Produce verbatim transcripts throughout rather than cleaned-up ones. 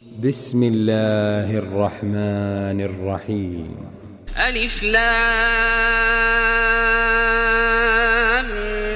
بسم الله الرحمن الرحيم. ألف لام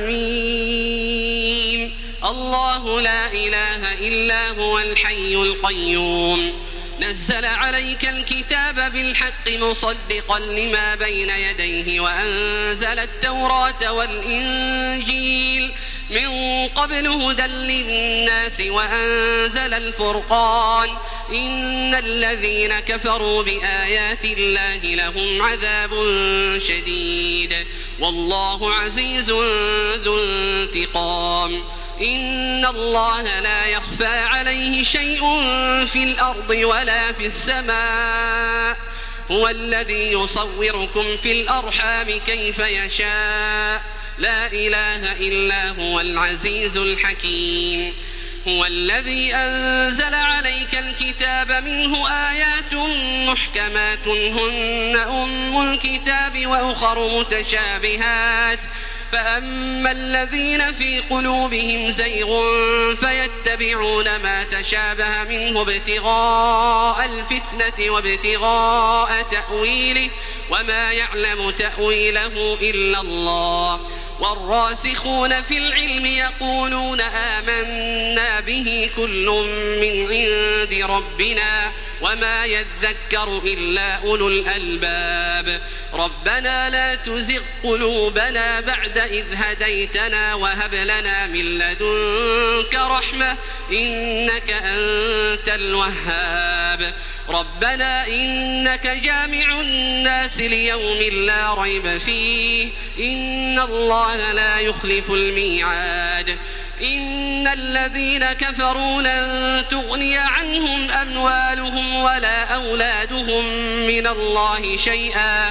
ميم. الله لا إله إلا هو الحي القيوم نزل عليك الكتاب بالحق مصدقا لما بين يديه وأنزل التوراة والإنجيل من قبل هدى للناس وأنزل الفرقان إن الذين كفروا بآيات الله لهم عذاب شديد والله عزيز ذو انتقام. إن الله لا يخفى عليه شيء في الأرض ولا في السماء هو الذي يصوركم في الأرحام كيف يشاء لا إله إلا هو العزيز الحكيم. هو الذي أنزل عليك الكتاب منه آيات محكمات هن أم الكتاب وأخر متشابهات فأما الذين في قلوبهم زيغ فيتبعون ما تشابه منه ابتغاء الفتنة وابتغاء تأويله وما يعلم تأويله إلا الله والراسخون في العلم يقولون آمنا به كل من عند ربنا وما يذكر إلا أولو الألباب. ربنا لا تزغ قلوبنا بعد إذ هديتنا وهب لنا من لدنك رحمة إنك أنت الوهاب. ربنا إنك جامع الناس ليوم لا ريب فيه إن الله لا يخلف الميعاد. إن الذين كفروا لن تغني عنهم أموالهم ولا أولادهم من الله شيئا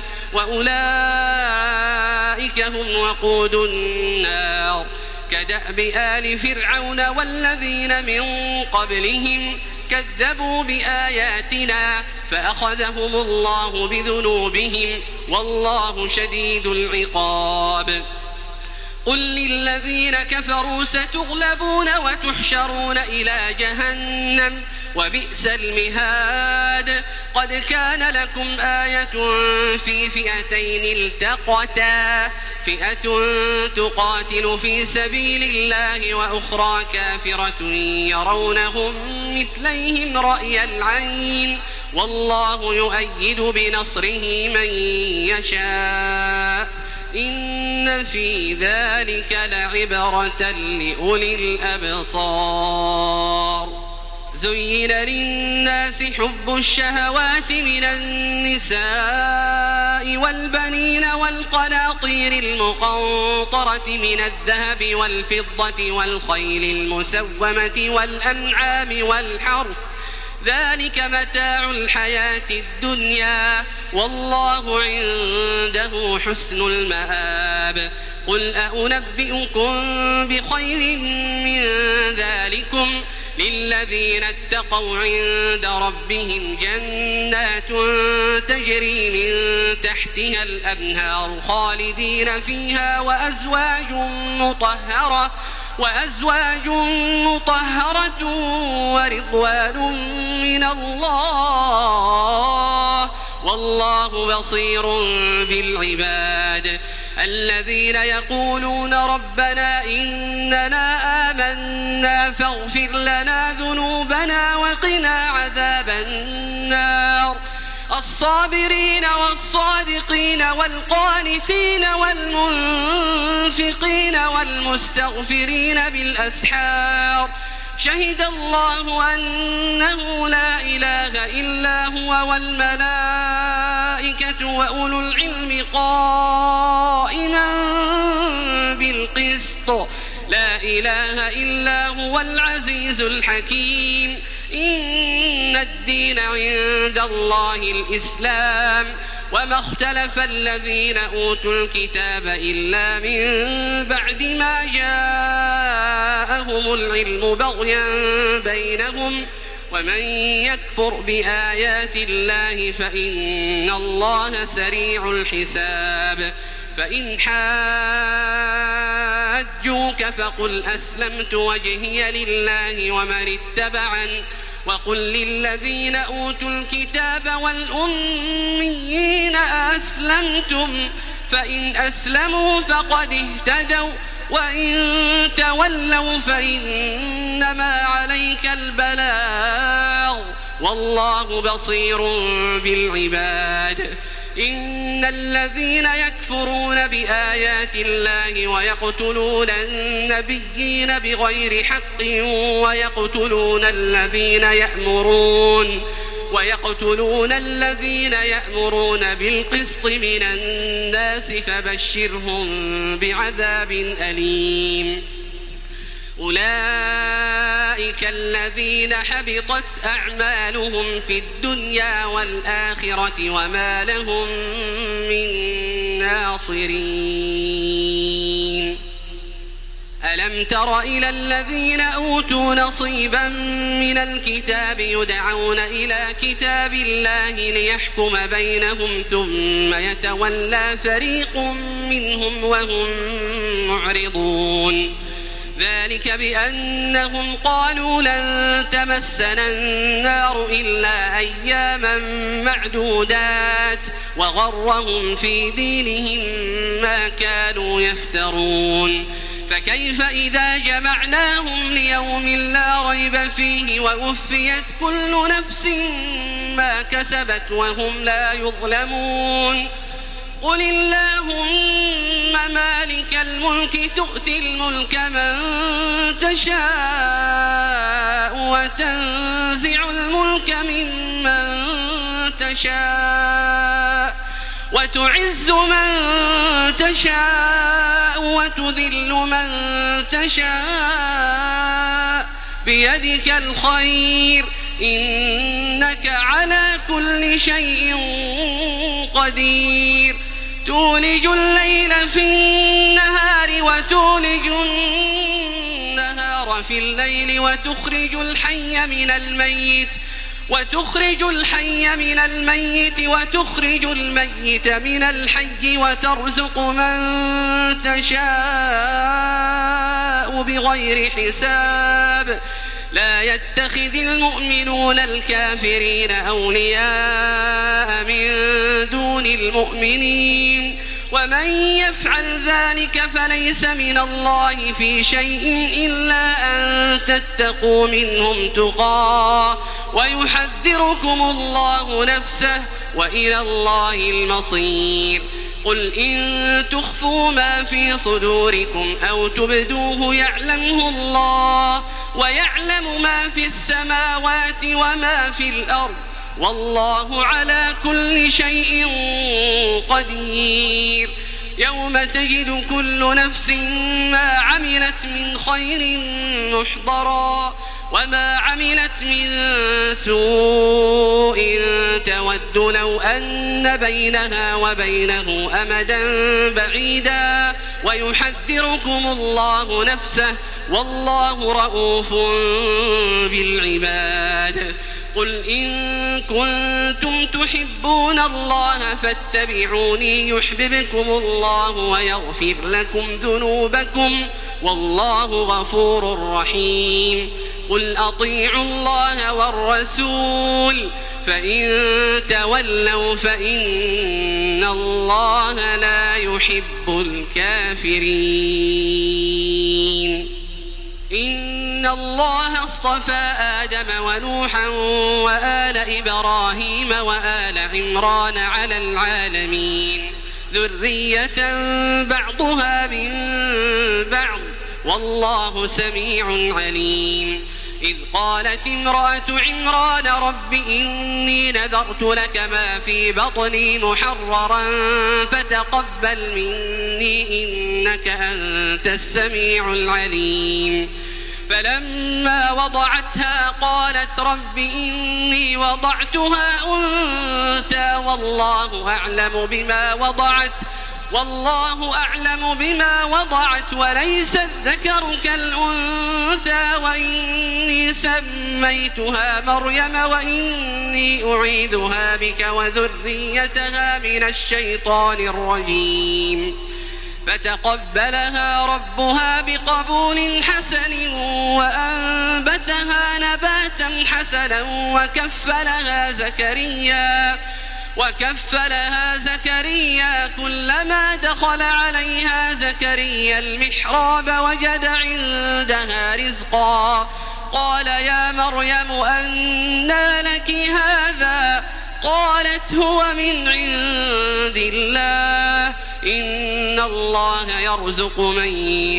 وأولئك هم وقود النار كدأب آل فرعون والذين من قبلهم كذبوا بآياتنا فأخذهم الله بذنوبهم والله شديد العقاب. قل للذين كفروا ستغلبون وتحشرون إلى جهنم وبئس المهاد. قد كان لكم آية في فئتين التقتا فئة تقاتل في سبيل الله وأخرى كافرة يرونهم مثليهم رأي العين والله يؤيد بنصره من يشاء إن في ذلك لعبرة لأولي الأبصار. زين للناس حب الشهوات من النساء والبنين والقناطير المقنطرة من الذهب والفضة والخيل المسومة والأنعام والحرث ذلك متاع الحياة الدنيا والله عنده حسن المآب. قل أنبئكم بخير من ذلكم للذين اتقوا عند ربهم جنات تجري من تحتها الأنهار خالدين فيها وأزواج مطهرة وأزواج مطهرة ورضوان من الله والله بصير بالعباد. الذين يقولون ربنا إننا آمنا فاغفر لنا ذنوبنا وقنا عذاب النار. الصابرين والصادقين والقانتين والمنفقين والمستغفرين بالأسحار شهد الله أنه لا إله إلا هو والملائكة وأولو العلم قائما بالقسط لا إله إلا هو العزيز الحكيم. إن الدين عند الله الإسلام وما اختلف الذين أوتوا الكتاب إلا من بعد ما جاءهم العلم بغيا بينهم ومن يكفر بآيات الله فإن الله سريع الحساب. فإن حاجوك فقل أسلمت وجهي لله ومن اتبعني وقل للذين أوتوا الكتاب والأميين أسلمتم فإن أسلموا فقد اهتدوا وإن تولوا فإنما عليك البلاغ والله بصير بالعباد. إن الذين يكفرون بآيات الله ويقتلون النبيين بغير حق ويقتلون الذين يأمرون ويقتلون الذين يأمرون بالقسط من الناس فبشرهم بعذاب أليم. أولئك الذين حبطت أعمالهم في الدنيا والآخرة وما لهم من ناصرين. ألم تر إلى الذين أوتوا نصيبا من الكتاب يدعون إلى كتاب الله ليحكم بينهم ثم يتولى فريق منهم وهم معرضون. ذلك بأنهم قالوا لن تمسنا النار إلا أياما معدودات وغرهم في دينهم ما كانوا يفترون. فكيف إذا جمعناهم ليوم لا ريب فيه ووفيت كل نفس ما كسبت وهم لا يظلمون. قل اللهم مالك الملك تؤتي الملك من تشاء وتنزع الملك ممن تشاء وتعز من تشاء وتذل من تشاء بيدك الخير إنك على كل شيء قدير. تولج الليل في النهار وتولج النهار في الليل وتخرج الحي من الميت وتخرج الحي من الميت وتخرج الميت من الحي وترزق من تشاء بغير حساب. لا يتخذ المؤمنون الكافرين أولياء من دون المؤمنين ومن يفعل ذلك فليس من الله في شيء إلا أن تتقوا منهم تقاه ويحذركم الله نفسه وإلى الله المصير. قل إن تخفوا ما في صدوركم أو تبدوه يعلمه الله ويعلم ما في السماوات وما في الأرض والله على كل شيء قدير. يوم تجد كل نفس ما عملت من خير محضرا وما عملت من سوء تود لو أن بينها وبينه أمدا بعيدا ويحذركم الله نفسه والله رؤوف بالعباد. قل إن كنتم تحبون الله فاتبعوني يحببكم الله ويغفر لكم ذنوبكم والله غفور رحيم. قل أطيعوا الله والرسول فإن تولوا فإن الله لا يحب الكافرين. إن الله اصطفى آدم ونوحا وآل إبراهيم وآل عمران على العالمين ذرية بعضها من بعض والله سميع عليم. إذ قالت امرأة عمران رب إني نذرت لك ما في بطني محررا فتقبل مني إنك أنت السميع العليم. فلما وضعتها قالت رب إني وضعتها أنثى والله أعلم بما وضعت والله أعلم بما وضعت وليس الذكر كالأنثى وإني سميتها مريم وإني أعيذها بك وذريتها من الشيطان الرجيم. فتقبلها ربها بقبول حسن وأنبتها نباتا حسنا وكفلها زكريا وكفلها زكريا كلما دخل عليها زكريا المحراب وجد عندها رزقا قال يا مريم أنى لك هذا قالت هو من عند الله إن الله يرزق من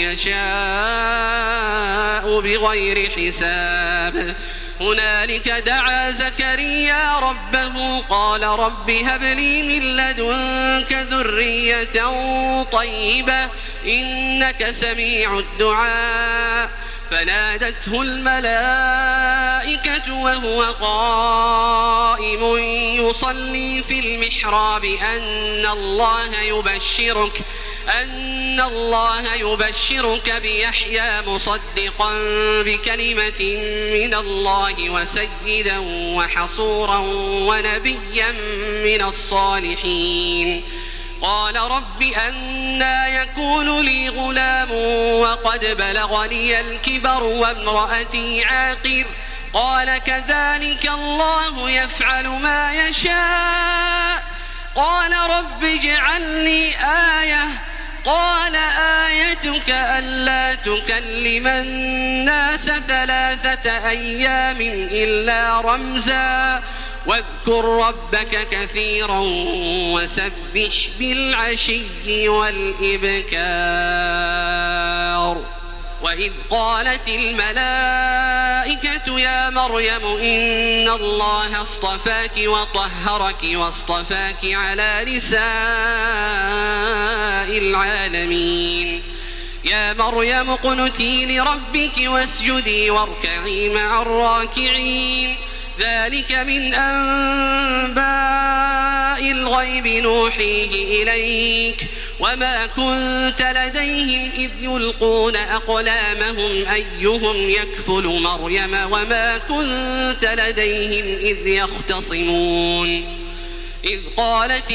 يشاء بغير حساب هنالك دعا زكريا ربه قال رب هب لي من لدنك ذرية طيبة إنك سميع الدعاء فنادته الملائكة وهو قائم يصلي في المحراب أن الله يبشرك أن الله يبشرك بيحيى مصدقا بكلمة من الله وسيدا وحصورا ونبيا من الصالحين قال رب أنى يكون لي غلام وقد بلغني الكبر وامرأتي عاقر قال كذلك الله يفعل ما يشاء قال رب اجعل لي آية قال آيتك ألا تكلم الناس ثلاثة أيام إلا رمزا واذكر ربك كثيرا وسبح بالعشي والإبكار وإذ قالت الملائكة يا مريم إن الله اصطفاك وطهرك واصطفاك على نساء العالمين يا مريم اقنتي لربك واسجدي واركعي مع الراكعين ذلك من أنباء الغيب نوحيه إليك وما كنت لديهم إذ يلقون أقلامهم أيهم يكفل مريم وما كنت لديهم إذ يختصمون إذ قالت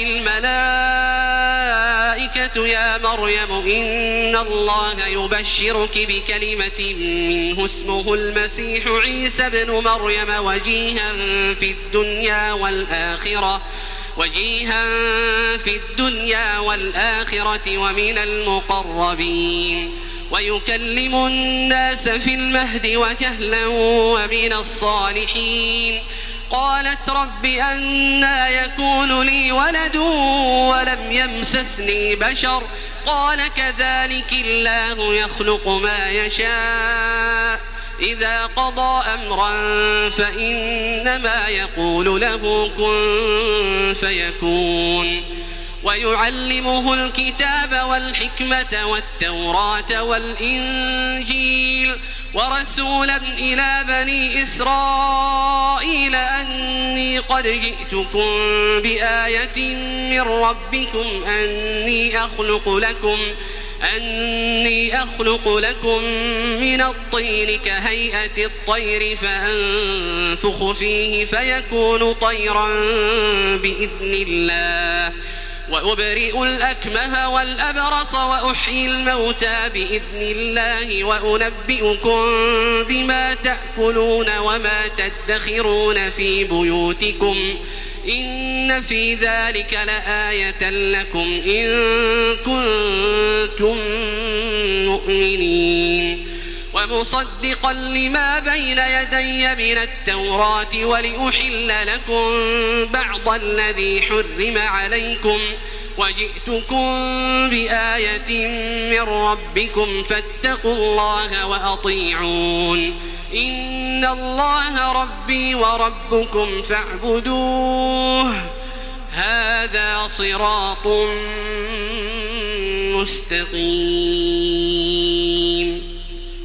الملائكة يا مريم إن الله يبشرك بكلمة منه اسمه المسيح عيسى ابن مريم وجيها في الدنيا والآخرة وجيها في الدنيا والآخرة ومن المقربين ويكلم الناس في المهد وكهلا ومن الصالحين قالت رب أنى يكون لي ولد ولم يمسسني بشر قال كذلك الله يخلق ما يشاء إذا قضى أمرا فإنما يقول له كن فيكون ويعلمه الكتاب والحكمة والتوراة والإنجيل ورسولا إلى بني إسرائيل أني قد جئتكم بآية من ربكم أني أخلق لكم أني أخلق لكم من الطين كهيئة الطير فأنفخ فيه فيكون طيرا بإذن الله وأبرئ الأكمه والأبرص وأحيي الموتى بإذن الله وأنبئكم بما تأكلون وما تدخرون في بيوتكم إن في ذلك لآية لكم إن كنتم مؤمنين ومصدقا لما بين يدي من التوراة ولأحل لكم بعض الذي حرم عليكم وجئتكم بآية من ربكم فاتقوا الله وأطيعون إن الله ربي وربكم فاعبدوه هذا صراط مستقيم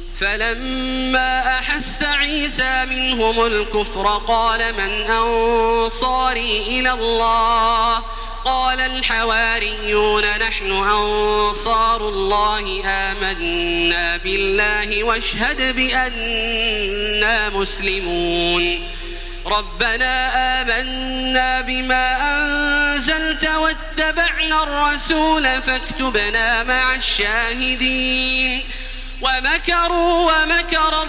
فلما أحس عيسى منهم الكفر قال من أنصاري إلى الله قال الحواريون نحن أنصار الله آمنا بالله واشهد بأننا مسلمون ربنا آمنا بما أنزلت واتقنا اتبعنا الرسول فاكتبنا مع الشاهدين ومكروا ومكر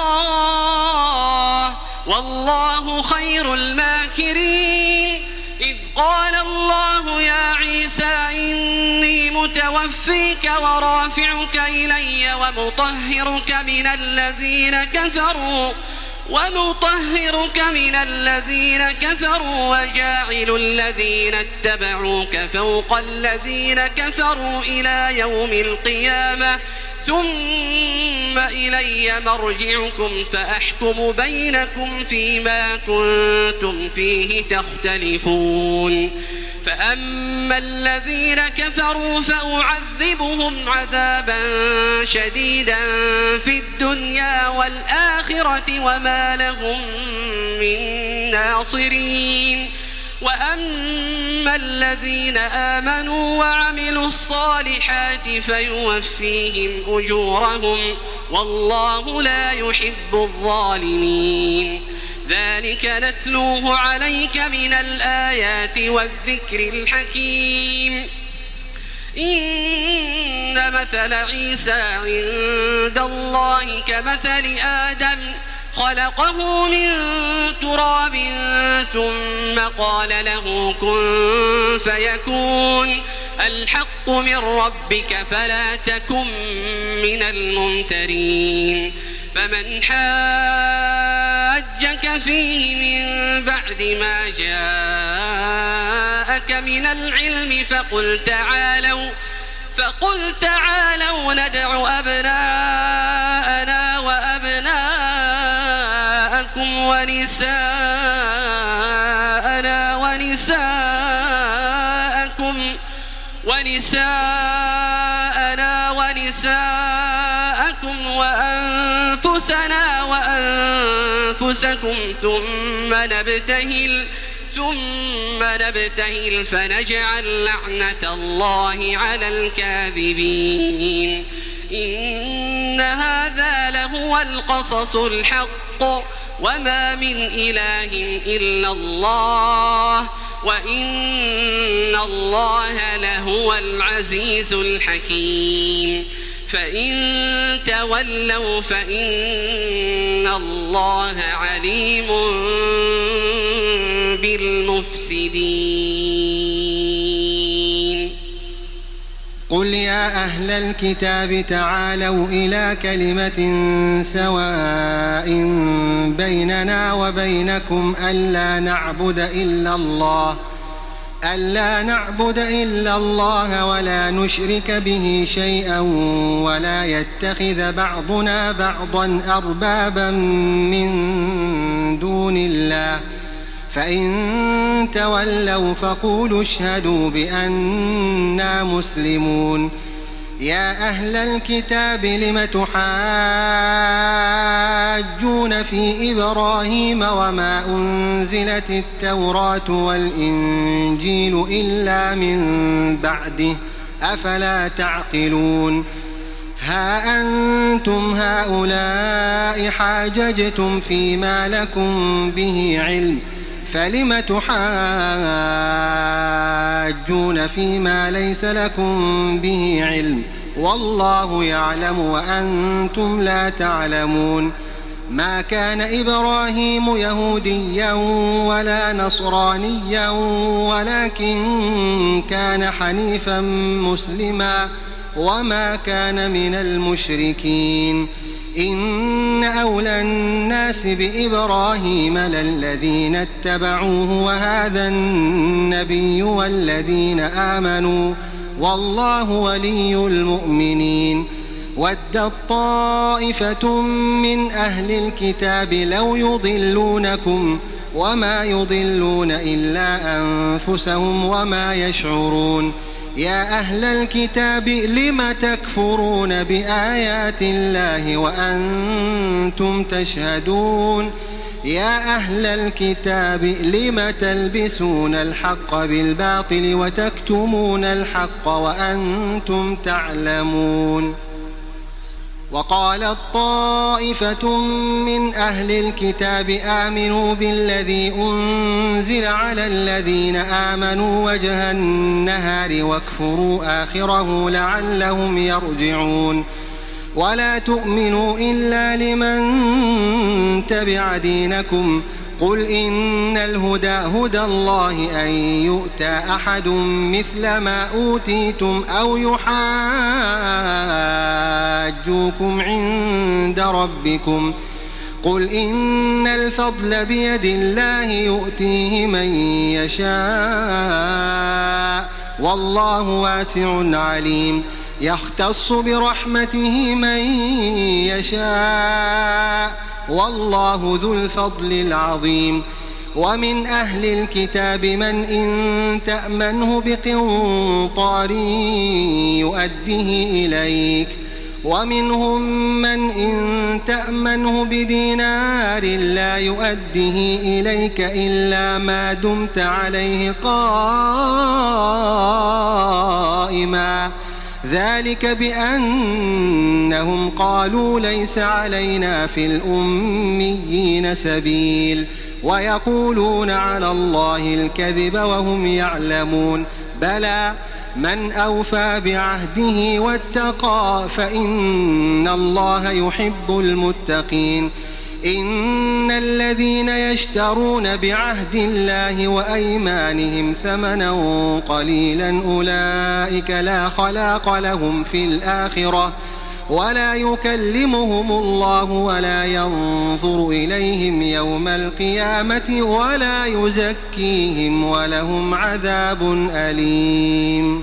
الله والله خير الماكرين إذ قال الله يا عيسى إني متوفيك ورافعك إلي ومطهرك من الذين كفروا ومطهرك من الذين كفروا وجاعل الذين اتبعوك فوق الذين كفروا إلى يوم القيامة ثم إلي مرجعكم فأحكم بينكم فيما كنتم فيه تختلفون فأما الذين كفروا فأعذبهم عذابا شديدا في الدنيا والآخرة وما لهم من ناصرين وأما الذين آمنوا وعملوا الصالحات فيوفيهم أجورهم والله لا يحب الظالمين ذلك نتلوه عليك من الآيات والذكر الحكيم إن مثل عيسى عند الله كمثل آدم خلقه من تراب ثم قال له كن فيكون الحق من ربك فلا تكن من الممترين فمن حاجك فيه من بعد ما جاءك من العلم فقل تعالوا فقل تعالوا ندع أبناءنا وأبناءكم ونساءنا ونساءكم ونساءنا ونساءكم وأنفسنا وأنفسكم ثم نبتهل ثم نبتهل فنجعل لعنة الله على الكاذبين إن هذا لهو القصص الحق وما من إله إلا الله وإن الله لهو العزيز الحكيم فإن تولوا فإن الله عليم بالمفسدين قل يا أهل الكتاب تعالوا إلى كلمة سواء بيننا وبينكم ألا نعبد إلا الله ألا نعبد إلا الله ولا نشرك به شيئا ولا يتخذ بعضنا بعضا أربابا من دون الله فإن تولوا فقولوا اشهدوا بأننا مسلمون يا أهل الكتاب لم تحاجون في إبراهيم وما أنزلت التوراة والإنجيل إلا من بعده أفلا تعقلون ها أنتم هؤلاء حاججتم فيما لكم به علم فلم تحاجون فيما ليس لكم به علم والله يعلم وأنتم لا تعلمون ما كان إبراهيم يهوديا ولا نصرانيا ولكن كان حنيفا مسلما وما كان من المشركين إن أولى الناس بإبراهيم للذين اتبعوه وهذا النبي والذين آمنوا والله ولي المؤمنين ودت طائفة من أهل الكتاب لو يضلونكم وما يضلون إلا أنفسهم وما يشعرون يا أهل الكتاب لم تكفرون بآيات الله وأنتم تشهدون يا أهل الكتاب لم تلبسون الحق بالباطل وتكتمون الحق وأنتم تعلمون وقالت طائفة من أهل الكتاب آمنوا بالذي أنزل على الذين آمنوا وجه النهار واكفروا آخره لعلهم يرجعون ولا تؤمنوا إلا لمن تبع دينكم قل إن الهدى هدى الله أن يؤتى أحد مثل ما أوتيتم أو يحاجوكم عند ربكم قل إن الفضل بيد الله يؤتيه من يشاء والله واسع عليم يختص برحمته من يشاء والله ذو الفضل العظيم ومن أهل الكتاب من إن تأمنه بقنطار يؤديه إليك ومنهم من إن تأمنه بدينار لا يؤديه إليك إلا ما دمت عليه قائما ذلك بأنهم قالوا ليس علينا في الأميين سبيل ويقولون على الله الكذب وهم يعلمون بلى من أوفى بعهده واتقى فإن الله يحب المتقين إن الذين يشترون بعهد الله وأيمانهم ثمنا قليلا أولئك لا خلاق لهم في الآخرة ولا يكلمهم الله ولا ينظر إليهم يوم القيامة ولا يزكيهم ولهم عذاب أليم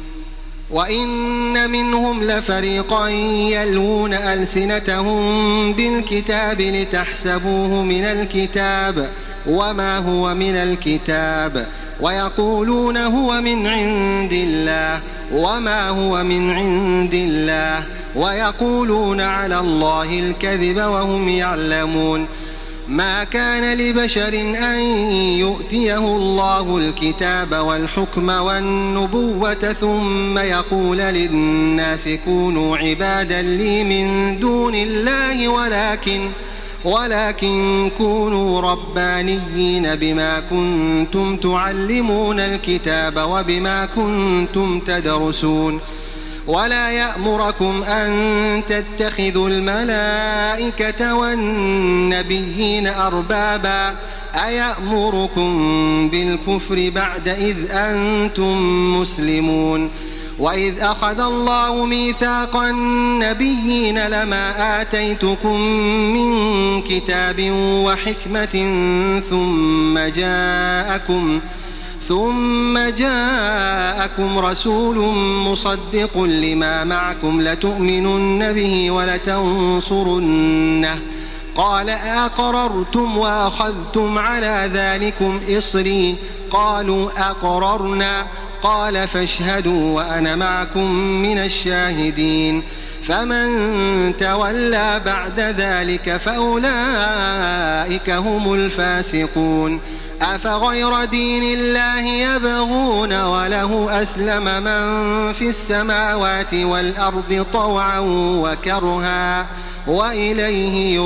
وإن منهم لفريقا يلوون ألسنتهم بالكتاب لتحسبوه من الكتاب وما هو من الكتاب ويقولون هو من عند الله وما هو من عند الله ويقولون على الله الكذب وهم يعلمون ما كان لبشر أن يؤتيه الله الكتاب والحكم والنبوة ثم يقول للناس كونوا عبادا لي من دون الله ولكن ولكن كونوا ربانيين بما كنتم تعلمون الكتاب وبما كنتم تدرسون ولا يأمركم أن تتخذوا الملائكة والنبيين أربابا أيأمركم بالكفر بعد إذ أنتم مسلمون وإذ أخذ الله ميثاق النبيين لما آتيتكم من كتاب وحكمة ثم جاءكم ثم جاءكم رسول مصدق لما معكم لتؤمنن به ولتنصرنه قال أقررتم وأخذتم على ذلكم إصري قالوا أقررنا قال فاشهدوا وأنا معكم من الشاهدين فمن تولى بعد ذلك فأولئك هم الفاسقون أفغير دين الله يبغون وله أسلم من في السماوات والأرض طوعا وكرها وإليه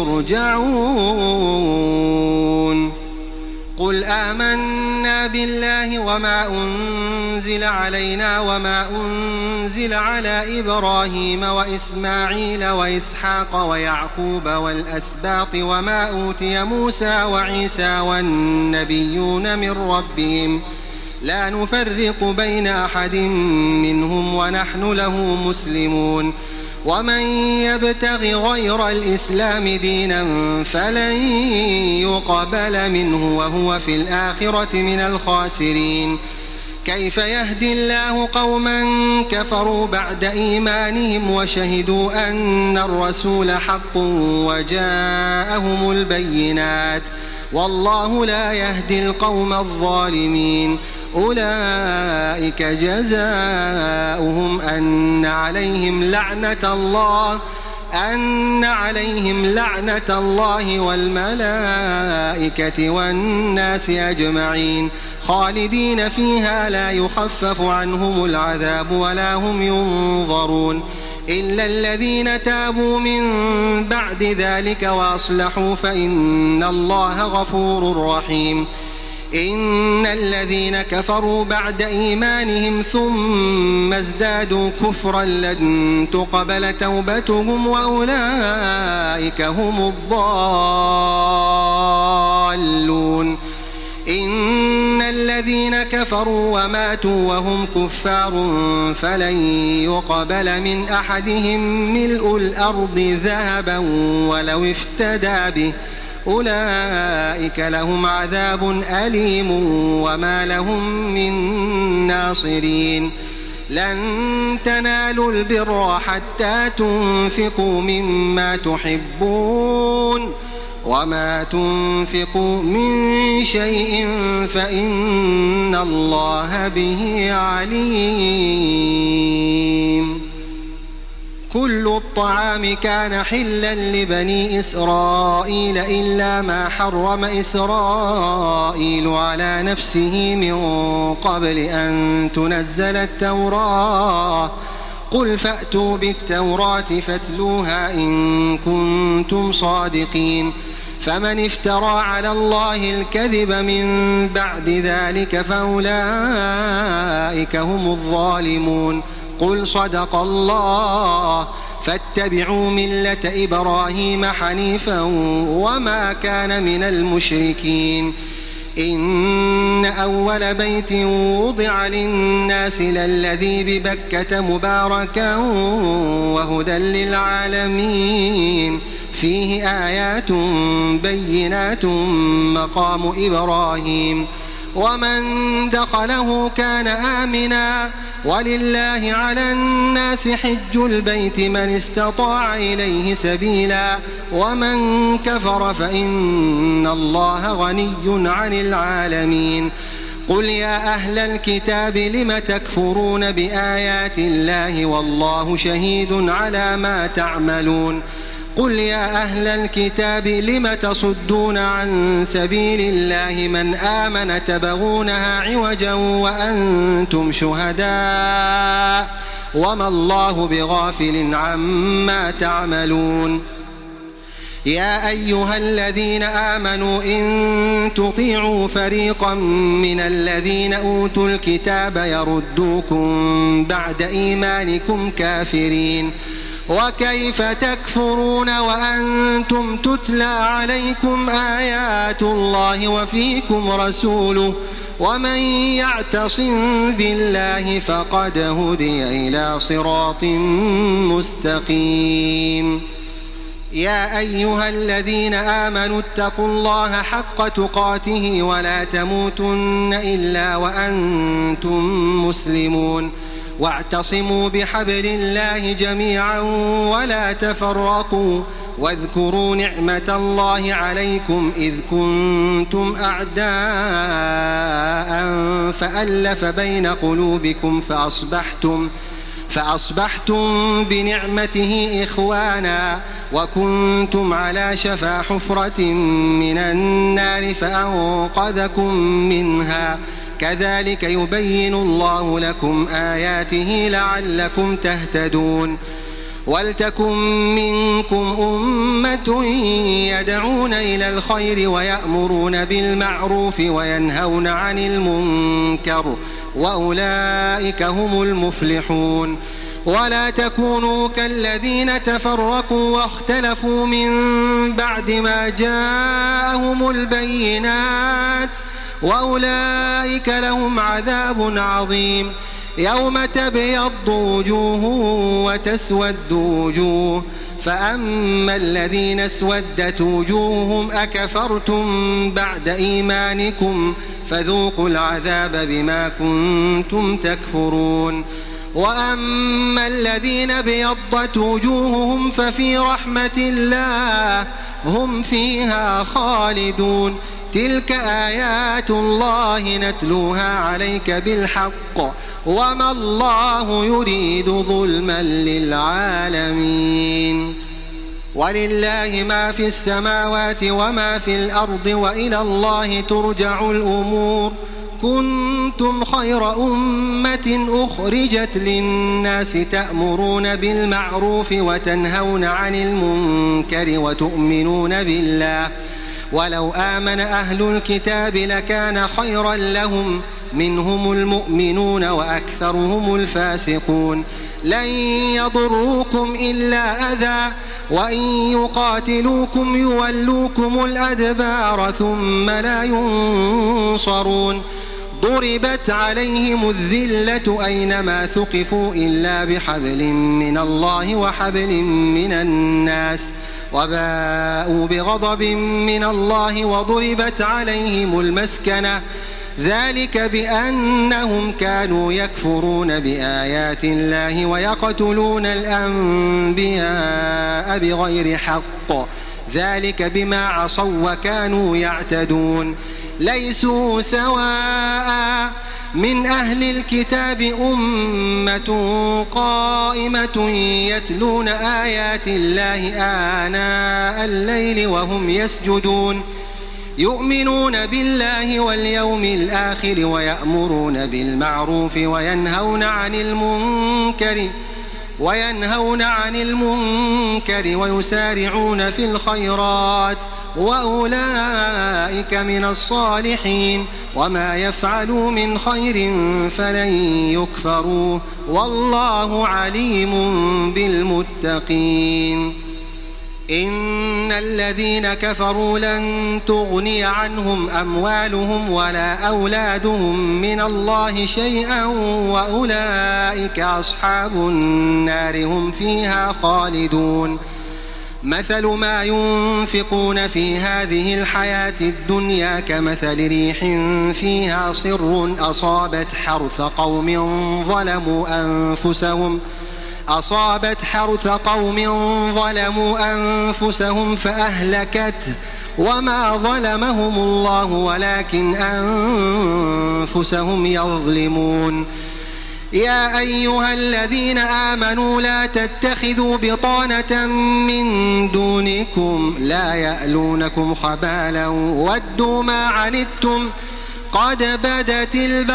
يرجعون قل آمنا بالله وما أنزل علينا وما أنزل على إبراهيم وإسماعيل وإسحاق ويعقوب والأسباط وما أوتي موسى وعيسى والنبيون من ربهم لا نفرق بين أحد منهم ونحن له مسلمون ومن يبتغ غير الإسلام دينا فلن يقبل منه وهو في الآخرة من الخاسرين كيف يهدي الله قوما كفروا بعد إيمانهم وشهدوا أن الرسول حق وجاءهم البينات والله لا يهدي القوم الظالمين أولئك جزاؤهم أن عليهم لعنة الله أن عليهم لعنة الله والملائكة والناس أجمعين خالدين فيها لا يخفف عنهم العذاب ولا هم ينظرون إلا الذين تابوا من بعد ذلك وأصلحوا فإن الله غفور رحيم. إن الذين كفروا بعد إيمانهم ثم ازدادوا كفرا لن تقبل توبتهم وأولئك هم الضالون. إن الذين كفروا وماتوا وهم كفار فلن يقبل من أحدهم ملء الأرض ذهبا ولو افتدى به أولئك لهم عذاب أليم وما لهم من ناصرين. لن تنالوا البر حتى تنفقوا مما تحبون وما تنفقوا من شيء فإن الله به عليم. كل الطعام كان حلا لبني إسرائيل إلا ما حرم إسرائيل على نفسه من قبل أن تنزل التوراة. قل فأتوا بالتوراة فاتلوها إن كنتم صادقين. فمن افترى على الله الكذب من بعد ذلك فأولئك هم الظالمون. قل صدق الله فاتبعوا ملة إبراهيم حنيفا وما كان من المشركين. إن أول بيت وضع للناس للذي ببكة مباركا وهدى للعالمين فيه آيات بينات مقام إبراهيم ومن دخله كان آمنا ولله على الناس حج البيت من استطاع إليه سبيلا ومن كفر فإن الله غني عن العالمين. قل يا أهل الكتاب لم تكفرون بآيات الله والله شهيد على ما تعملون. قل يا أهل الكتاب لم تصدون عن سبيل الله من آمن تبغونها عوجا وأنتم شهداء وما الله بغافل عما تعملون. يا أيها الذين آمنوا إن تطيعوا فريقا من الذين أوتوا الكتاب يردوكم بعد إيمانكم كافرين. وكيف تكفرون وأنتم تتلى عليكم آيات الله وفيكم رسوله ومن يعتصم بالله فقد هدي إلى صراط مستقيم. يا أيها الذين آمنوا اتقوا الله حق تقاته ولا تموتن إلا وأنتم مسلمون. واعتصموا بحبل الله جميعا ولا تفرقوا واذكروا نعمة الله عليكم إذ كنتم أعداء فألف بين قلوبكم فأصبحتم فأصبحتم بنعمته إخوانا وكنتم على شفا حفرة من النار فأنقذكم منها كذلك يبين الله لكم آياته لعلكم تهتدون. ولتكن منكم أمة يدعون إلى الخير ويأمرون بالمعروف وينهون عن المنكر وأولئك هم المفلحون. ولا تكونوا كالذين تفرقوا واختلفوا من بعد ما جاءهم البينات وأولئك لهم عذاب عظيم. يوم تبيض وجوه وتسود وجوه فأما الذين اسودت وجوههم أكفرتم بعد إيمانكم فذوقوا العذاب بما كنتم تكفرون. وأما الذين بيضت وجوههم ففي رحمة الله هم فيها خالدون. تلك آيات الله نتلوها عليك بالحق وما الله يريد ظلما للعالمين. ولله ما في السماوات وما في الأرض وإلى الله ترجع الأمور. كنتم خير أمة أخرجت للناس تأمرون بالمعروف وتنهون عن المنكر وتؤمنون بالله ولو آمن أهل الكتاب لكان خيرا لهم منهم المؤمنون وأكثرهم الفاسقون لن يضروكم إلا أذى وإن يقاتلوكم يولوكم الأدبار ثم لا ينصرون ضربت عليهم الذلة أينما ثقفوا إلا بحبل من الله وحبل من الناس وباءوا بغضب من الله وضربت عليهم المسكنة ذلك بأنهم كانوا يكفرون بآيات الله ويقتلون الأنبياء بغير حق ذلك بما عصوا وكانوا يعتدون ليسوا سواء من أهل الكتاب أمة قائمة يتلون آيات الله آناء الليل وهم يسجدون يؤمنون بالله واليوم الآخر ويأمرون بالمعروف وينهون عن المنكر وينهون عن المنكر ويسارعون في الخيرات وأولئك من الصالحين وما يفعلوا من خير فلن يكفروه والله عليم بالمتقين إن الذين كفروا لن تغني عنهم أموالهم ولا أولادهم من الله شيئا وأولئك أصحاب النار هم فيها خالدون مثل ما ينفقون في هذه الحياة الدنيا كمثل ريح فيها صر أصابت حرث قوم ظلموا أنفسهم أصابت حرث قوم ظلموا أنفسهم فأهلكته وما ظلمهم الله ولكن أنفسهم يظلمون يا أيها الذين آمنوا لا تتخذوا بطانة من دونكم لا يألونكم خبالا ودوا ما عنتم قد بدت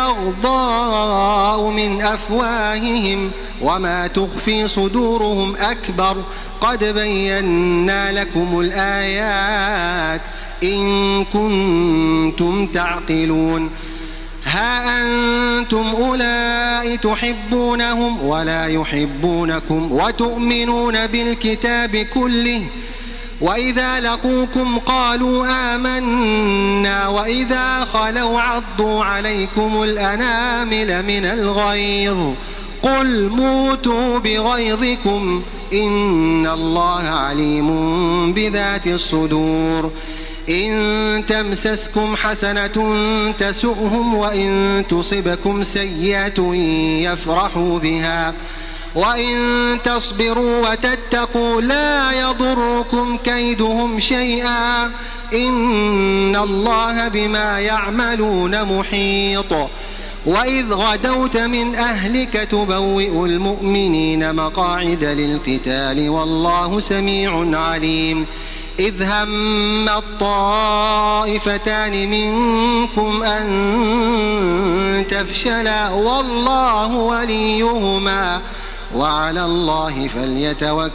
البغضاء من أفواههم وما تخفي صدورهم أكبر قد بينا لكم الآيات إن كنتم تعقلون ها أنتم أولئك تحبونهم ولا يحبونكم وتؤمنون بالكتاب كله وإذا لقوكم قالوا آمنا وإذا خلوا عضوا عليكم الأنامل من الغيظ قل موتوا بغيظكم إن الله عليم بذات الصدور إن تمسسكم حسنة تسؤهم وإن تصبكم سيئة يفرحوا بها وإن تصبروا وتتقوا لا يضركم كيدهم شيئا إن الله بما يعملون محيط وإذ غدوت من أهلك تبوئ المؤمنين مقاعد للقتال والله سميع عليم إذ هم الطائفتان منكم أن تفشلا والله وليهما وعلى الله فليتوكل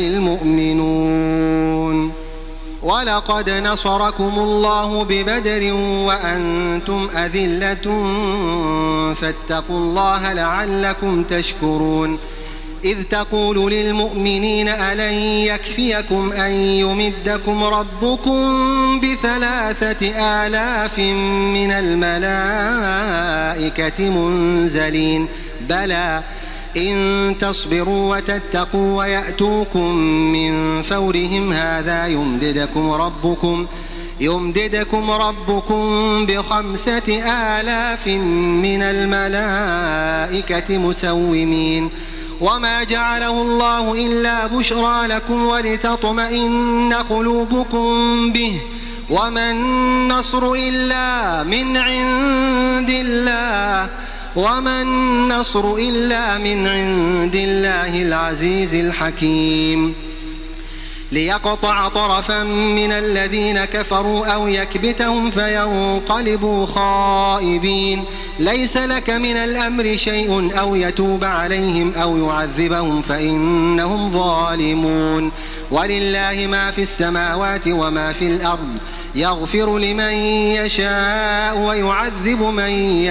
المؤمنون ولقد نصركم الله ببدر وأنتم أذلة فاتقوا الله لعلكم تشكرون إذ تقول للمؤمنين ألن يكفيكم أن يمدكم ربكم بثلاثة آلاف من الملائكة منزلين بلى إن تصبروا وتتقوا ويأتوكم من فورهم هذا يمددكم ربكم يمددكم ربكم بخمسة آلاف من الملائكة مسومين وما جعله الله إلا بشرى لكم ولتطمئن قلوبكم به وما النصر إلا من عند الله وما النصر إلا من عند الله العزيز الحكيم ليقطع طرفا من الذين كفروا أو يكبتهم فينقلبوا خائبين ليس لك من الأمر شيء أو يتوب عليهم أو يعذبهم فإنهم ظالمون ولله ما في السماوات وما في الأرض يغفر لمن يشاء ويعذب من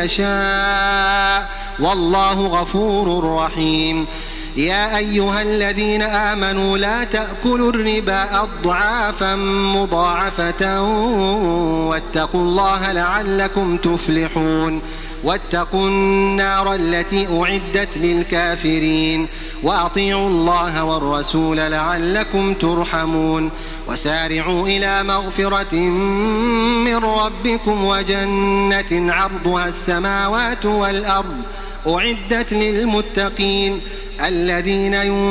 يشاء والله غفور رحيم يا أيها الذين آمنوا لا تأكلوا الربا أضعافا مضاعفة واتقوا الله لعلكم تفلحون واتقوا النار التي أعدت للكافرين وأطيعوا الله والرسول لعلكم ترحمون وسارعوا إلى مغفرة من ربكم وجنة عرضها السماوات والأرض أعدت للمتقين الذين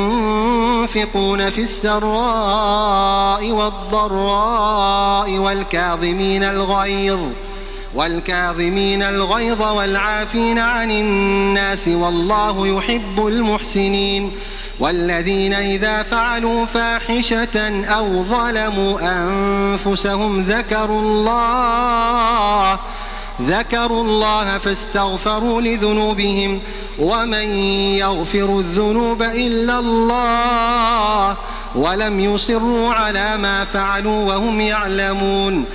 ينفقون في السراء والضراء والكاظمين الغيظ والكاظمين الغيظ والعافين عن الناس والله يحب المحسنين والذين إذا فعلوا فاحشة أو ظلموا أنفسهم ذكروا الله ذكروا الله فاستغفروا لذنوبهم ومن يغفر الذنوب إلا الله ولم يصروا على ما فعلوا وهم يعلمون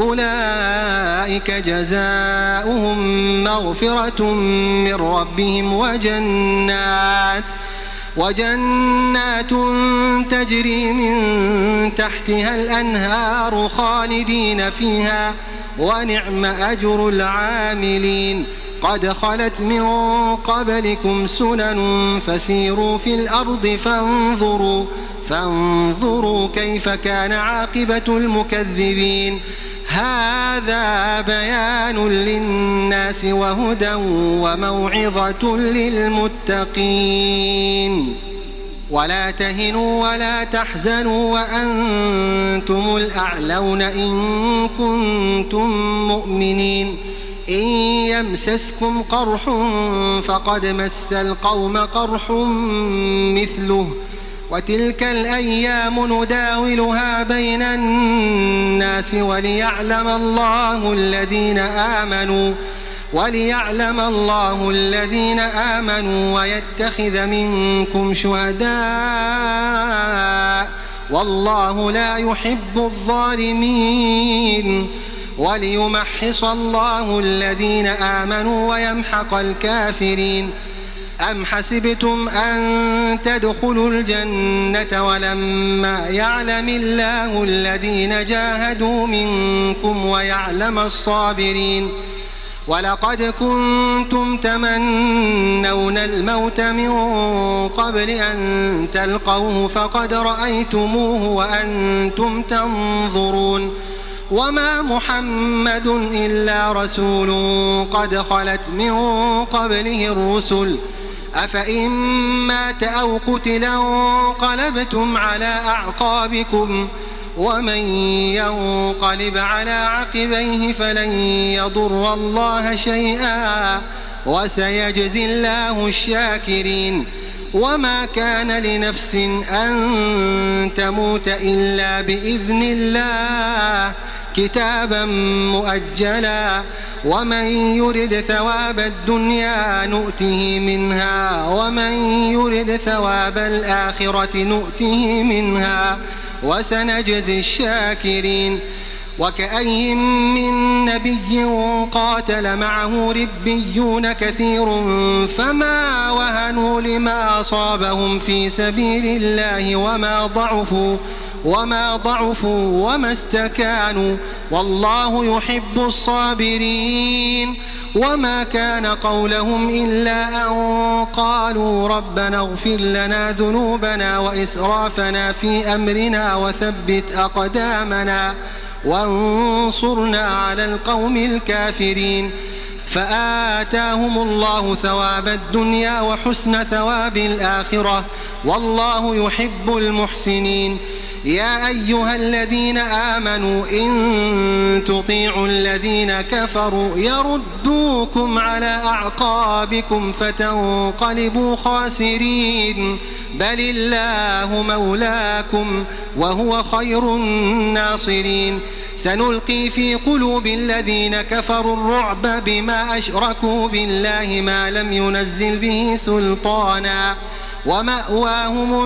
أولئك جزاؤهم مغفرة من ربهم وجنات وجنات تجري من تحتها الأنهار خالدين فيها ونعم أجر العاملين قد خلت من قبلكم سنن فسيروا في الأرض فانظروا فانظروا كيف كان عاقبة المكذبين هذا بيان للناس وهدى وموعظة للمتقين ولا تهنوا ولا تحزنوا وأنتم الأعلون إن كنتم مؤمنين إن يمسسكم قرح فقد مس القوم قرح مثله وتلك الأيام نداولها بين الناس وليعلم الله الذين آمنوا وليعلم الله الذين آمنوا ويتخذ منكم شهداء والله لا يحب الظالمين وليمحص الله الذين آمنوا ويمحق الكافرين أم حسبتم أن تدخلوا الجنة ولما يعلم الله الذين جاهدوا منكم ويعلم الصابرين ولقد كنتم تمنون الموت من قبل أن تلقوه فقد رأيتموه وأنتم تنظرون وما محمد إلا رسول قد خلت من قبله الرسل أفإن مات أو قتل انقلبتم على أعقابكم ومن ينقلب على عقبيه فلن يضر الله شيئا وسيجزي الله الشاكرين وما كان لنفس أن تموت إلا بإذن الله كتابا مؤجلا ومن يرد ثواب الدنيا نؤته منها ومن يرد ثواب الآخرة نؤته منها وسنجزي الشاكرين وكأي من نبي قاتل معه ربيون كثير فما وهنوا لما أصابهم في سبيل الله وما ضعفوا وما ضعفوا وما استكانوا والله يحب الصابرين وما كان قولهم إلا أن قالوا ربنا اغفر لنا ذنوبنا وإسرافنا في أمرنا وثبت أقدامنا وانصرنا على القوم الكافرين فآتاهم الله ثواب الدنيا وحسن ثواب الآخرة والله يحب المحسنين يا أيها الذين آمنوا إن تطيعوا الذين كفروا يردوكم على أعقابكم فتنقلبوا خاسرين بل الله مولاكم وهو خير الناصرين سنلقي في قلوب الذين كفروا الرعب بما أشركوا بالله ما لم ينزل به سلطانا ومأواهم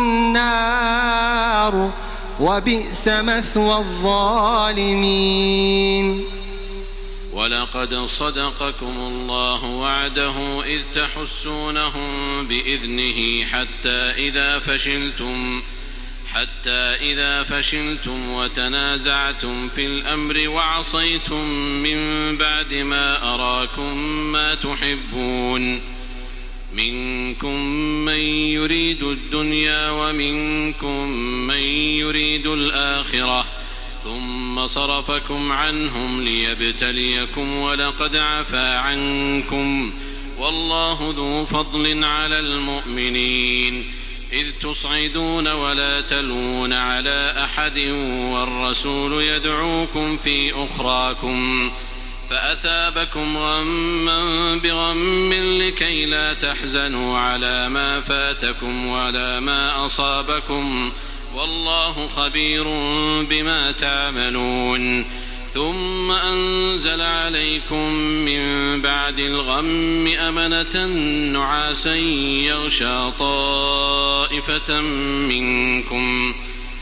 النار وبئس مثوى الظالمين. ولقد صدقكم الله وعده إذ تحسونهم بإذنه حتى إذا فشلتم حتى إذا فشلتم وتنازعتم في الأمر وعصيتم من بعد ما أراكم ما تحبون منكم من يريد الدنيا ومنكم من يريد الآخرة ثم صرفكم عنهم ليبتليكم ولقد عفا عنكم والله ذو فضل على المؤمنين إذ تصعدون ولا تلون على أحد والرسول يدعوكم في أخراكم فأثابكم غما بغم لكي لا تحزنوا على ما فاتكم ولا ما أصابكم والله خبير بما تعملون ثم أنزل عليكم من بعد الغم أمنة نعاسا يغشى طائفة منكم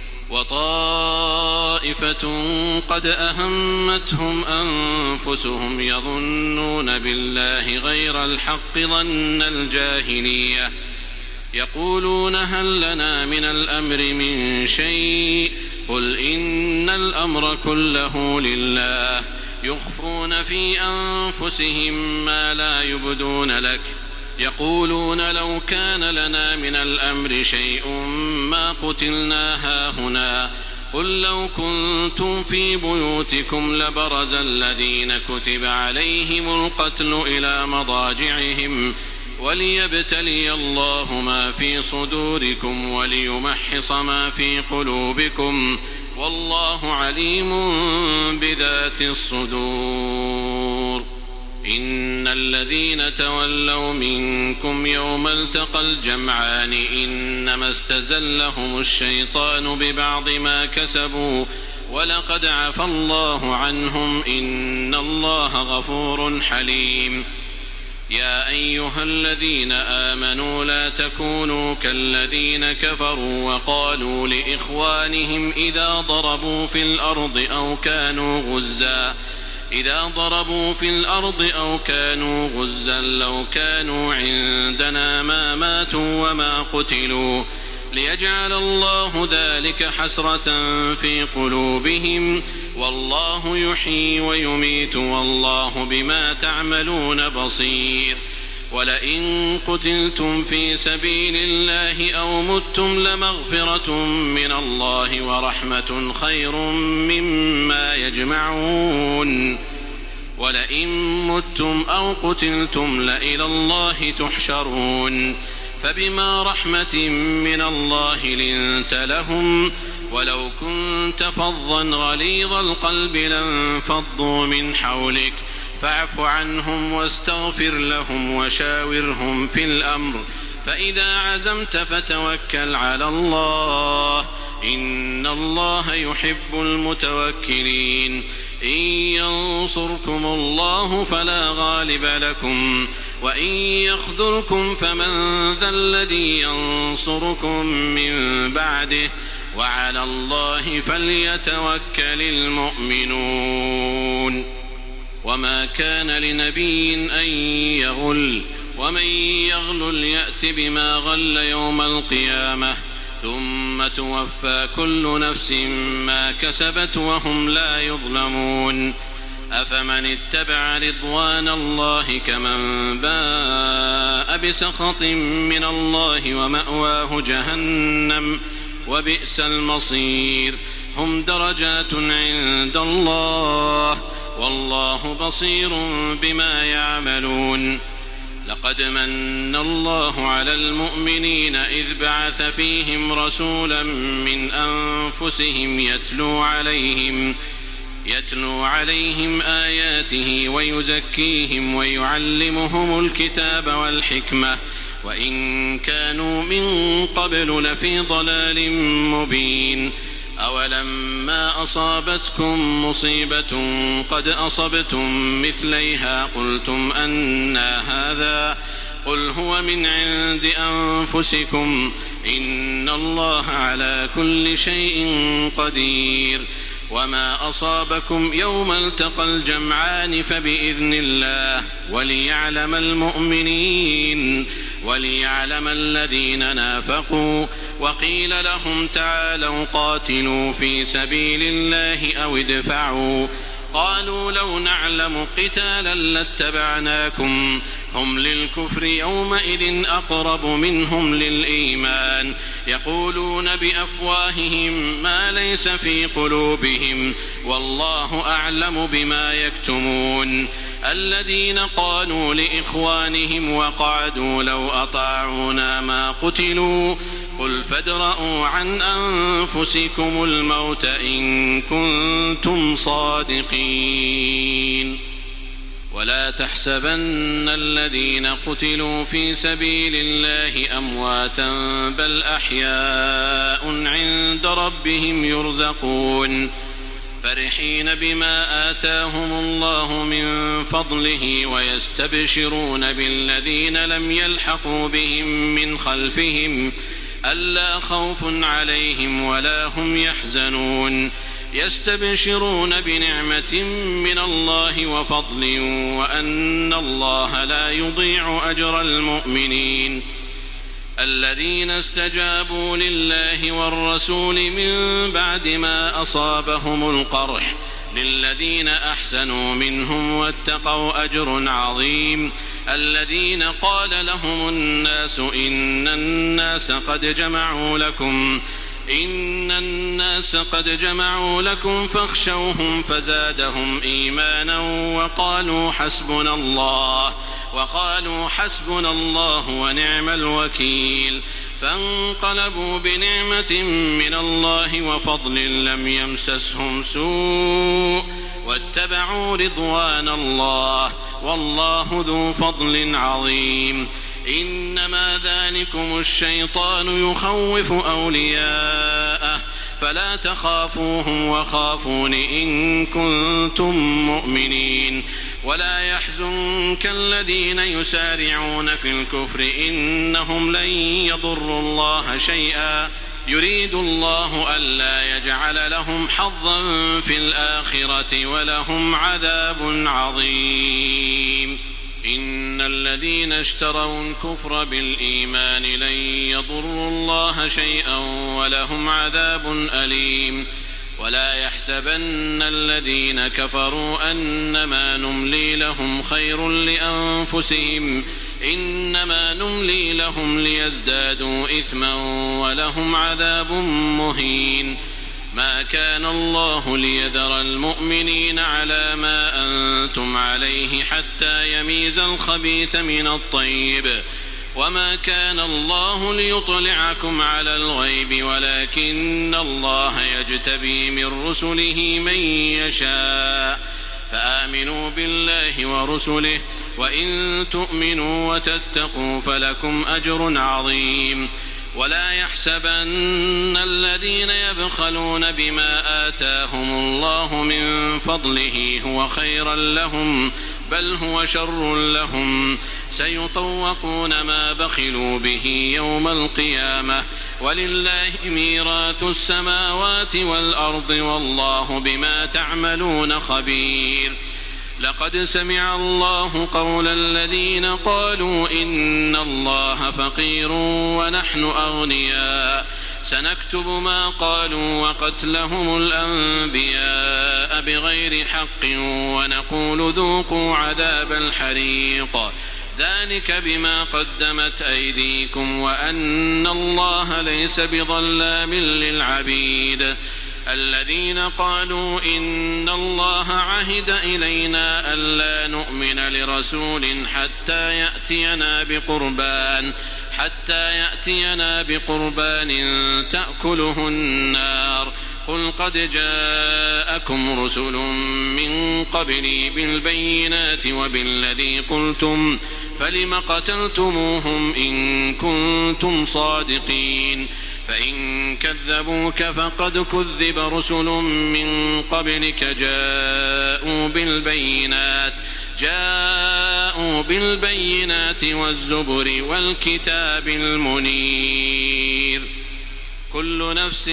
وطائفة قد أهمتهم أنفسهم يظنون بالله غير الحق ظن الجاهلية يقولون هل لنا من الأمر من شيء قل إن الأمر كله لله يخفون في أنفسهم ما لا يبدون لك يقولون لو كان لنا من الأمر شيء ما قتلنا هاهنا قل لو كنتم في بيوتكم لبرز الذين كتب عليهم القتل إلى مضاجعهم وليبتلي الله ما في صدوركم وليمحص ما في قلوبكم والله عليم بذات الصدور إن الذين تولوا منكم يوم التقى الجمعان إنما استزلهم الشيطان ببعض ما كسبوا ولقد عفى الله عنهم إن الله غفور حليم يا أيها الذين آمنوا لا تكونوا كالذين كفروا وقالوا لإخوانهم إذا ضربوا في الأرض أو كانوا غزا إذا ضربوا في الأرض أو كانوا غزا لو كانوا عندنا ما ماتوا وما قتلوا ليجعل الله ذلك حسرة في قلوبهم والله يحيي ويميت والله بما تعملون بصير ولئن قتلتم في سبيل الله أو متم لمغفرة من الله ورحمة خير مما يجمعون ولئن متم أو قتلتم لإلى الله تحشرون فبما رحمة من الله لنت لهم ولو كنت فظا غليظ القلب لانفضوا من حولك فاعف عنهم واستغفر لهم وشاورهم في الأمر فإذا عزمت فتوكل على الله إن الله يحب المتوكلين إن ينصركم الله فلا غالب لكم وإن يخذلكم فمن ذا الذي ينصركم من بعده وعلى الله فليتوكل المؤمنون وما كان لنبي أن يغل ومن يغلل يأت بما غل يوم القيامة ثم توفى كل نفس ما كسبت وهم لا يظلمون أفمن اتبع رضوان الله كمن باء بسخط من الله ومأواه جهنم وبئس المصير هم درجات عند الله والله بصير بما يعملون لقد من الله على المؤمنين إذ بعث فيهم رسولا من أنفسهم يتلو عليهم يتلو عليهم آياته ويزكيهم ويعلمهم الكتاب والحكمة وإن كانوا من قبل لفي ضلال مبين. أولما أصابتكم مصيبة قد أصبتم مثليها قلتم أنى هذا قل هو من عند أنفسكم إن الله على كل شيء قدير. وما أصابكم يوم التقى الجمعان فبإذن الله وليعلم المؤمنين وليعلم الذين نافقوا. وقيل لهم تعالوا قاتلوا في سبيل الله أو ادفعوا قالوا لو نعلم قتالا لاتبعناكم هم للكفر يومئذ أقرب منهم للإيمان يقولون بأفواههم ما ليس في قلوبهم والله أعلم بما يكتمون. الذين قالوا لإخوانهم وقعدوا لو أطاعونا ما قتلوا قل فادرءوا عن أنفسكم الموت إن كنتم صادقين. ولا تحسبن الذين قتلوا في سبيل الله أمواتا بل أحياء عند ربهم يرزقون فرحين بما آتاهم الله من فضله ويستبشرون بالذين لم يلحقوا بهم من خلفهم ألا خوف عليهم ولا هم يحزنون يستبشرون بنعمة من الله وفضل وأن الله لا يضيع أجر المؤمنين. الذين استجابوا لله والرسول من بعد ما أصابهم القرح للذين أحسنوا منهم واتقوا أجر عظيم. الذين قال لهم الناس إن الناس قد جمعوا لكم إن الناس قد جمعوا لكم فاخشوهم فزادهم إيمانا وقالوا حسبنا الله وقالوا حسبنا الله ونعم الوكيل. فانقلبوا بنعمة من الله وفضل لم يمسسهم سوء واتبعوا رضوان الله والله ذو فضل عظيم. إنما ذلكم الشيطان يخوف أولياءه فلا تخافوهم وخافون إن كنتم مؤمنين. ولا يحزنك الذين يسارعون في الكفر إنهم لن يضروا الله شيئا يريد الله ألا يجعل لهم حظا في الآخرة ولهم عذاب عظيم. إن الذين اشتروا الكفر بالإيمان لن يضروا الله شيئا ولهم عذاب أليم. ولا يحسبن الذين كفروا أنما نملي لهم خير لأنفسهم إنما نملي لهم ليزدادوا إثما ولهم عذاب مهين. ما كان الله ليذر المؤمنين على ما أنتم عليه حتى يميز الخبيث من الطيب وما كان الله ليطلعكم على الغيب ولكن الله يجتبي من رسله من يشاء فآمنوا بالله ورسله وإن تؤمنوا وتتقوا فلكم أجر عظيم. ولا يحسبن الذين يبخلون بما آتاهم الله من فضله هو خيرا لهم بل هو شر لهم سيطوقون ما بخلوا به يوم القيامة ولله ميراث السماوات والأرض والله بما تعملون خبير. لقد سمع الله قول الذين قالوا إن الله فقير ونحن أغنياء سنكتب ما قالوا وقتلهم الأنبياء بغير حق ونقول ذوقوا عذاب الحريق ذلك بما قدمت أيديكم وأن الله ليس بظلام للعبيد. الذين قالوا إن الله عهد إلينا ألا نؤمن لرسول حتى يأتينا بقربان حتى يأتينا بقربان تأكله النار قل قد جاءكم رسل من قبلي بالبينات وبالذي قلتم فلم قتلتموهم إن كنتم صادقين فإن كذبوك فقد كذب رسل من قبلك جاءوا بالبينات جاءوا بالبينات والزبر والكتاب المنير كل نفس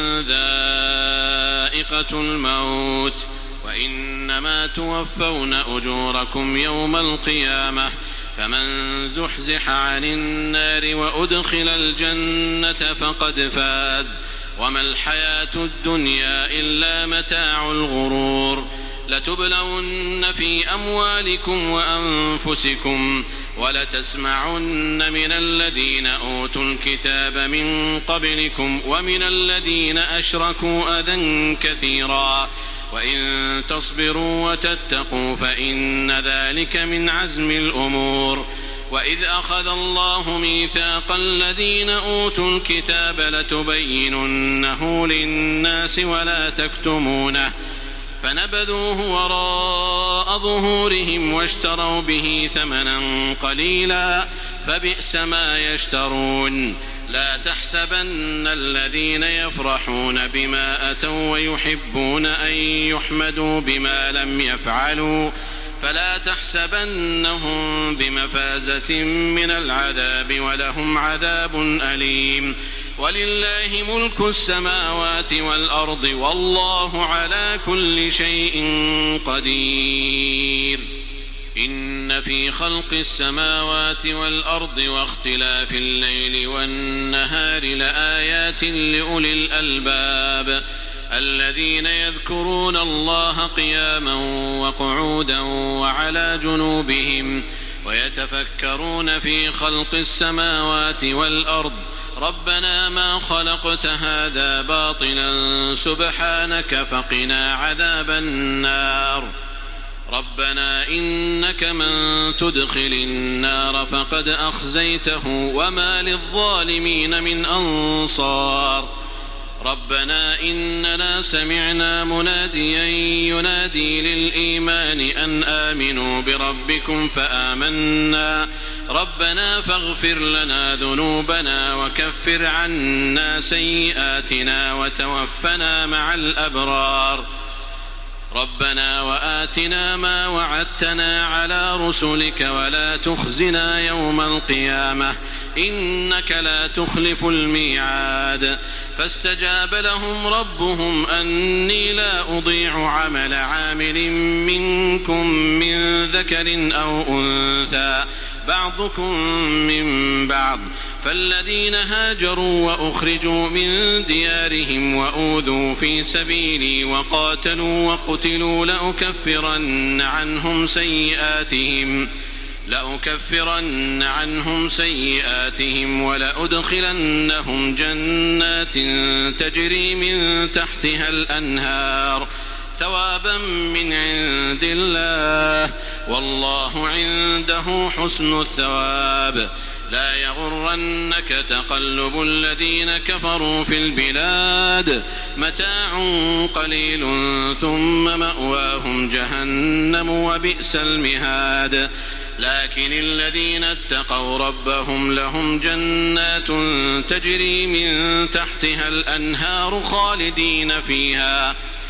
ذائقة الموت وإنما توفون أجوركم يوم القيامة فمن زحزح عن النار وأدخل الجنة فقد فاز وما الحياة الدنيا إلا متاع الغرور لتبلون في أموالكم وأنفسكم ولتسمعن من الذين أوتوا الكتاب من قبلكم ومن الذين أشركوا أذى كثيرا وإن تصبروا وتتقوا فإن ذلك من عزم الأمور وإذ أخذ الله ميثاق الذين أوتوا الكتاب لتبيننه للناس ولا تكتمونه فنبذوه وراء ظهورهم واشتروا به ثمنا قليلا فبئس ما يشترون لا تحسبن الذين يفرحون بما أتوا ويحبون أن يحمدوا بما لم يفعلوا فلا تحسبنهم بمفازة من العذاب ولهم عذاب أليم ولله ملك السماوات والأرض والله على كل شيء قدير إن في خلق السماوات والأرض واختلاف الليل والنهار لآيات لأولي الألباب الذين يذكرون الله قياما وقعودا وعلى جنوبهم ويتفكرون في خلق السماوات والأرض ربنا ما خلقت هذا باطلا سبحانك فقنا عذاب النار ربنا إنك من تدخل النار فقد أخزيته وما للظالمين من أنصار ربنا إننا سمعنا مناديا ينادي للإيمان أن آمنوا بربكم فآمنا ربنا فاغفر لنا ذنوبنا وكفر عنا سيئاتنا وتوفنا مع الأبرار ربنا وآتنا ما وعدتنا على رسلك ولا تخزنا يوم القيامة إنك لا تخلف الميعاد فاستجاب لهم ربهم أني لا أضيع عمل عامل منكم من ذكر أو أنثى بعضكم من بعض فالذين هاجروا وأخرجوا من ديارهم وأوذوا في سبيلي وقاتلوا وقتلوا لأكفرن عنهم سيئاتهم لأكفرن عنهم سيئاتهم ولأدخلنهم جنات تجري من تحتها الأنهار ثوابا من عند الله والله عنده حسن الثواب لا يغرنك تقلب الذين كفروا في البلاد متاع قليل ثم مأواهم جهنم وبئس المهاد لكن الذين اتقوا ربهم لهم جنات تجري من تحتها الأنهار خالدين فيها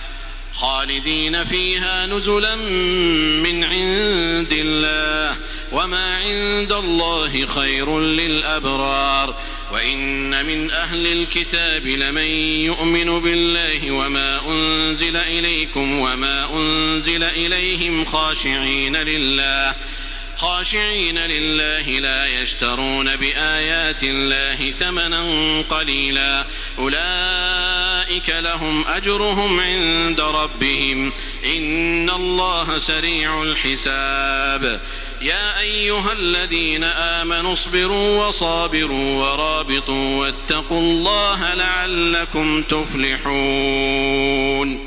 خالدين فيها نزلا من عند الله وما عند الله خير للأبرار وإن من أهل الكتاب لمن يؤمن بالله وما أنزل إليكم وما أنزل إليهم خاشعين لله خاشعين لله لا يشترون بآيات الله ثمنا قليلا أولئك لهم أجرهم عند ربهم إن الله سريع الحساب يا أيها الذين آمنوا اصبروا وصابروا ورابطوا واتقوا الله لعلكم تفلحون.